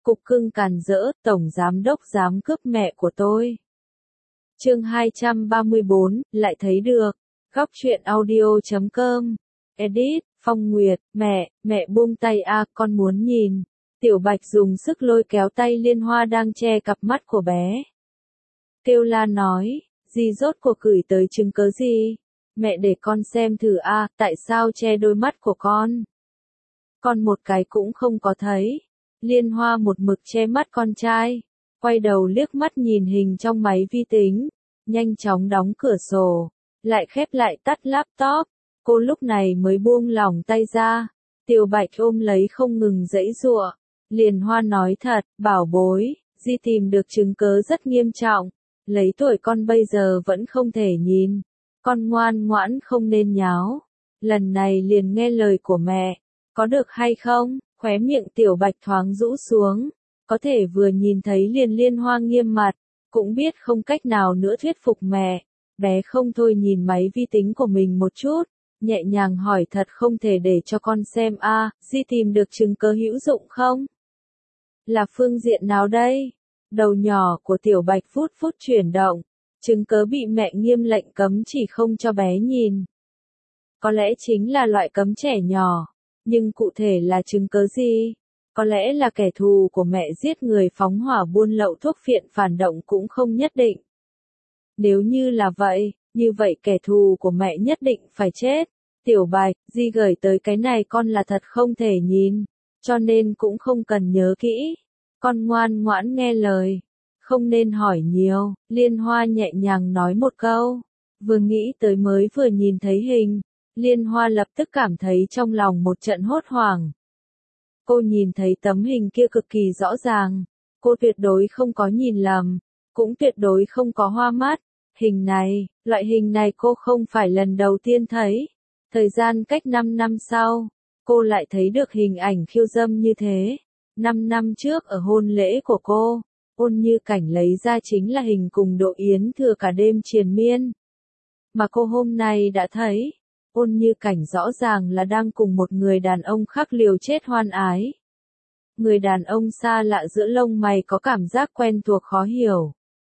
Cục cưng càn rỡ, tổng giám đốc dám cướp mẹ của tôi. Chương 234, lại thấy được. Góc truyện audio.com. Edit, Phong Nguyệt, mẹ buông tay a, con muốn nhìn. Tiểu Bạch dùng sức lôi kéo tay Liên Hoa đang che cặp mắt của bé. Kêu la nói, dì rốt cuộc gửi tới chứng cớ gì? Mẹ để con xem thử a, tại sao che đôi mắt của con? Con một cái cũng không có thấy. Liên Hoa một mực che mắt con trai, quay đầu liếc mắt nhìn hình trong máy vi tính, nhanh chóng đóng cửa sổ, lại khép lại tắt laptop. Cô lúc này mới buông lỏng tay ra. Tiểu Bạch ôm lấy không ngừng giãy giụa. Liên Hoa nói thật, bảo bối, Di tìm được chứng cớ rất nghiêm trọng. Lấy tuổi con bây giờ vẫn không thể nhìn. Con ngoan ngoãn không nên nháo. Lần này liền nghe lời của mẹ. Có được hay không? Khóe miệng Tiểu Bạch thoáng rũ xuống. Có thể vừa nhìn thấy Liên Hoa nghiêm mặt. Cũng biết không cách nào nữa thuyết phục mẹ. Bé không thôi nhìn máy vi tính của mình một chút. Nhẹ nhàng hỏi thật không thể để cho con xem a, Di tìm được chứng cớ hữu dụng không? Là phương diện nào đây? Đầu nhỏ của Tiểu Bạch phút chuyển động. Chứng cớ bị mẹ nghiêm lệnh cấm chỉ không cho bé nhìn. Có lẽ chính là loại cấm trẻ nhỏ. Nhưng cụ thể là chứng cớ gì? Có lẽ là kẻ thù của mẹ giết người phóng hỏa buôn lậu thuốc phiện phản động cũng không nhất định. Nếu như là vậy, như vậy kẻ thù của mẹ nhất định phải chết. Tiểu Bạch, Di gửi tới cái này con là thật không thể nhìn, cho nên cũng không cần nhớ kỹ. Con ngoan ngoãn nghe lời, không nên hỏi nhiều. Liên Hoa nhẹ nhàng nói một câu, vừa nghĩ tới mới vừa nhìn thấy hình. Liên Hoa lập tức cảm thấy trong lòng một trận hốt hoảng. Cô nhìn thấy tấm hình kia cực kỳ rõ ràng, cô tuyệt đối không có nhìn lầm, cũng tuyệt đối không có hoa mắt. Hình này, loại hình này cô không phải lần đầu tiên thấy. Thời gian cách 5 năm sau, cô lại thấy được hình ảnh khiêu dâm như thế. 5 năm trước ở hôn lễ của cô, Ôn Như Cảnh lấy ra chính là hình cùng Đỗ Yến Thừa cả đêm triền miên. Mà cô hôm nay đã thấy, Ôn Như Cảnh rõ ràng là đang cùng một người đàn ông khác liều chết hoan ái. Người đàn ông xa lạ giữa lông mày có cảm giác quen thuộc khó hiểu.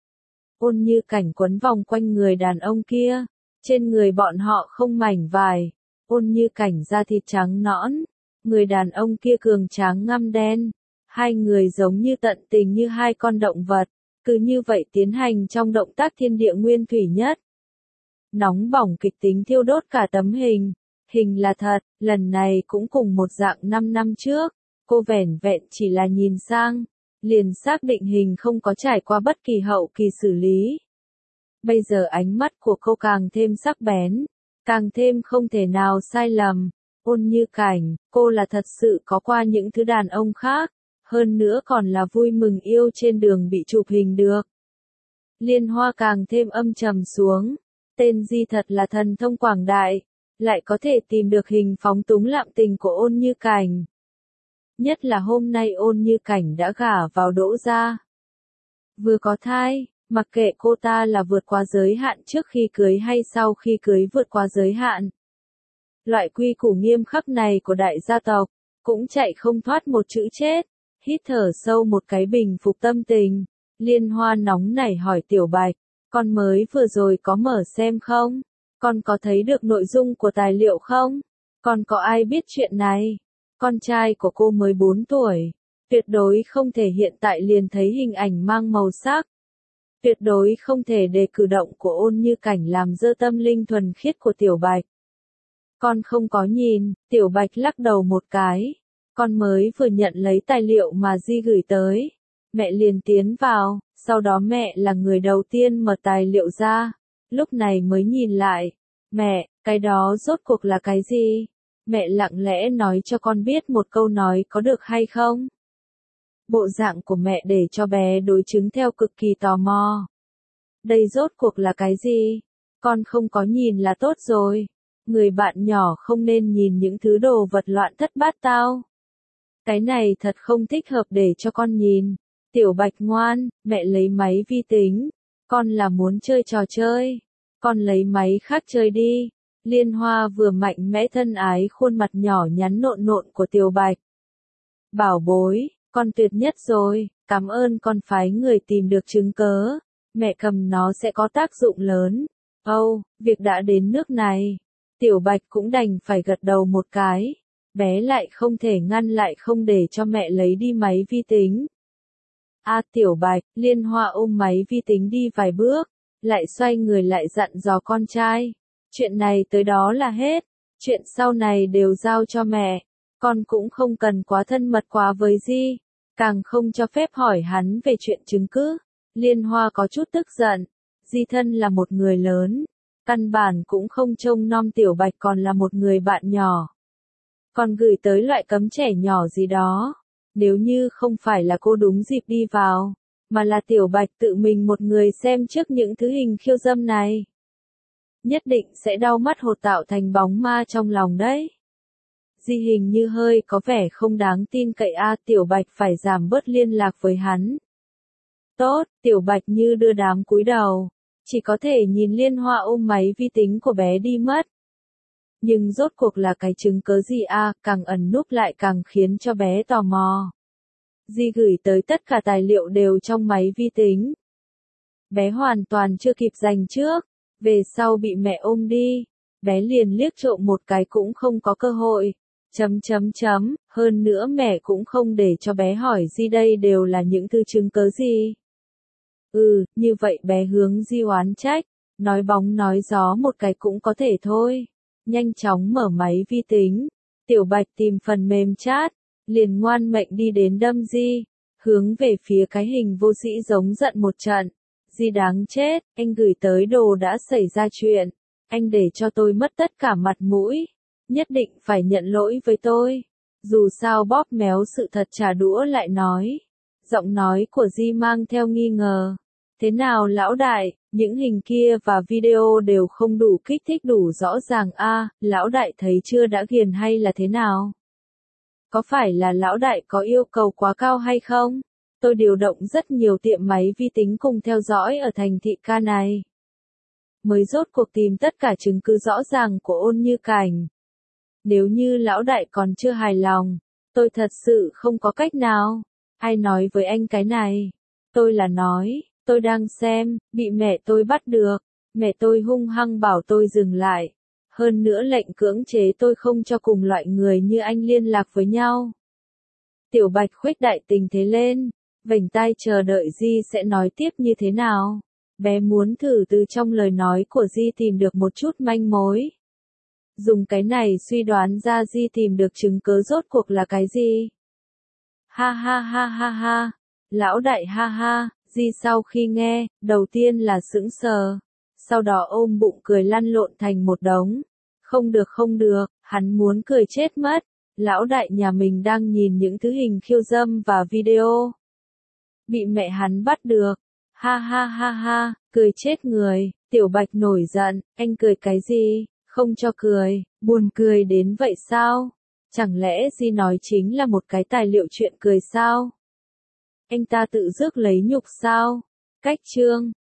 Ôn Như Cảnh quấn vòng quanh người đàn ông kia, trên người bọn họ không mảnh vải. Ôn Như Cảnh da thịt trắng nõn, người đàn ông kia cường tráng ngăm đen. Hai người giống như tận tình như hai con động vật, cứ như vậy tiến hành trong động tác thiên địa nguyên thủy nhất. Nóng bỏng kịch tính thiêu đốt cả tấm hình. Hình là thật, lần này cũng cùng một dạng 5 năm trước. Cô vẻn vẹn chỉ là nhìn sang, liền xác định hình không có trải qua bất kỳ hậu kỳ xử lý. Bây giờ ánh mắt của cô càng thêm sắc bén, càng thêm không thể nào sai lầm. Ôn Như Cảnh, cô là thật sự có qua những thứ đàn ông khác, hơn nữa còn là vui mừng yêu trên đường bị chụp hình được. Liên Hoa càng thêm âm trầm xuống. Tên Di thật là thần thông quảng đại, lại có thể tìm được hình phóng túng lạm tình của Ôn Như Cảnh. Nhất là hôm nay Ôn Như Cảnh đã gả vào Đỗ gia. Vừa có thai, mặc kệ cô ta là vượt qua giới hạn trước khi cưới hay sau khi cưới vượt qua giới hạn. Loại quy củ nghiêm khắc này của đại gia tộc, cũng chạy không thoát một chữ chết. Hít thở sâu một cái bình phục tâm tình. Liên Hoa nóng nảy hỏi Tiểu Bạch, con mới vừa rồi có mở xem không? Con có thấy được nội dung của tài liệu không? Con có ai biết chuyện này? Con trai của cô mới 4 tuổi. Tuyệt đối không thể hiện tại liền thấy hình ảnh mang màu sắc. Tuyệt đối không thể để cử động của Ôn Như Cảnh làm dơ tâm linh thuần khiết của Tiểu Bạch. Con không có nhìn. Tiểu Bạch lắc đầu một cái. Con mới vừa nhận lấy tài liệu mà Di gửi tới. Mẹ liền tiến vào, sau đó mẹ là người đầu tiên mở tài liệu ra. Lúc này mới nhìn lại. Mẹ, cái đó rốt cuộc là cái gì? Mẹ lặng lẽ nói cho con biết một câu nói có được hay không? Bộ dạng của mẹ để cho bé đối chứng theo cực kỳ tò mò. Đây rốt cuộc là cái gì? Con không có nhìn là tốt rồi. Người bạn nhỏ không nên nhìn những thứ đồ vật loạn thất bát tao. Cái này thật không thích hợp để cho con nhìn. Tiểu Bạch ngoan, mẹ lấy máy vi tính. Con là muốn chơi trò chơi. Con lấy máy khác chơi đi. Liên Hoa vừa mạnh mẽ thân ái khuôn mặt nhỏ nhắn nộn nộn của Tiểu Bạch. Bảo bối, Con tuyệt nhất rồi, cảm ơn con phái người tìm được chứng cớ. Mẹ cầm nó sẽ có tác dụng lớn. Việc đã đến nước này. Tiểu Bạch cũng đành phải gật đầu một cái. Bé lại không thể ngăn lại không để cho mẹ lấy đi máy vi tính. Tiểu Bạch, Liên Hoa ôm máy vi tính đi vài bước, lại xoay người lại dặn dò con trai. Chuyện này tới đó là hết. Chuyện sau này đều giao cho mẹ. Con cũng không cần quá thân mật quá với Di. Càng không cho phép hỏi hắn về chuyện chứng cứ. Liên Hoa có chút tức giận. Di thân là một người lớn. Căn bản cũng không trông nom Tiểu Bạch còn là một người bạn nhỏ. Còn gửi tới loại cấm trẻ nhỏ gì đó. Nếu như không phải là cô đúng dịp đi vào, mà là Tiểu Bạch tự mình một người xem trước những thứ hình khiêu dâm này. Nhất định sẽ đau mắt hột tạo thành bóng ma trong lòng đấy. Di hình như hơi có vẻ không đáng tin cậy Tiểu Bạch phải giảm bớt liên lạc với hắn. Tốt, Tiểu Bạch như đưa đám cúi đầu, chỉ có thể nhìn Liên Hoa ôm máy vi tính của bé đi mất. Nhưng rốt cuộc là cái chứng cớ gì càng ẩn núp lại càng khiến cho bé tò mò. Di gửi tới tất cả tài liệu đều trong máy vi tính. Bé hoàn toàn chưa kịp dành trước, về sau bị mẹ ôm đi, bé liền liếc trộm một cái cũng không có cơ hội. Hơn nữa mẹ cũng không để cho bé hỏi Di đây đều là những thứ chứng cớ gì. Như vậy bé hướng Di oán trách, nói bóng nói gió một cái cũng có thể thôi. Nhanh chóng mở máy vi tính, Tiểu Bạch tìm phần mềm chat, liền ngoan mệnh đi đến đâm Di, hướng về phía cái hình vô sĩ giống giận một trận. Di đáng chết, anh gửi tới đồ đã xảy ra chuyện, anh để cho tôi mất tất cả mặt mũi, nhất định phải nhận lỗi với tôi. Dù sao bóp méo sự thật trả đũa lại nói. Giọng nói của Di mang theo nghi ngờ. Thế nào lão đại, những hình kia và video đều không đủ kích thích đủ rõ ràng lão đại thấy chưa đã ghiền hay là thế nào? Có phải là lão đại có yêu cầu quá cao hay không? Tôi điều động rất nhiều tiệm máy vi tính cùng theo dõi ở thành thị ca này. Mới rốt cuộc tìm tất cả chứng cứ rõ ràng của Ôn Như Cảnh. Nếu như lão đại còn chưa hài lòng, tôi thật sự không có cách nào. Ai nói với anh cái này? Tôi là nói, tôi đang xem, bị mẹ tôi bắt được. Mẹ tôi hung hăng bảo tôi dừng lại. Hơn nữa lệnh cưỡng chế tôi không cho cùng loại người như anh liên lạc với nhau. Tiểu Bạch khuếch đại tình thế lên, vểnh tai chờ đợi Di sẽ nói tiếp như thế nào. Bé muốn thử từ trong lời nói của Di tìm được một chút manh mối. Dùng cái này suy đoán ra Di tìm được chứng cớ rốt cuộc là cái gì. Ha. Lão đại ha. Di sau khi nghe, đầu tiên là sững sờ. Sau đó ôm bụng cười lăn lộn thành một đống. Không được, hắn muốn cười chết mất. Lão đại nhà mình đang nhìn những thứ hình khiêu dâm và video. Bị mẹ hắn bắt được. Ha, cười chết người. Tiểu Bạch nổi giận, anh cười cái gì, không cho cười, buồn cười đến vậy sao? Chẳng lẽ Di nói chính là một cái tài liệu chuyện cười sao? Anh ta tự rước lấy nhục sao? Cách chương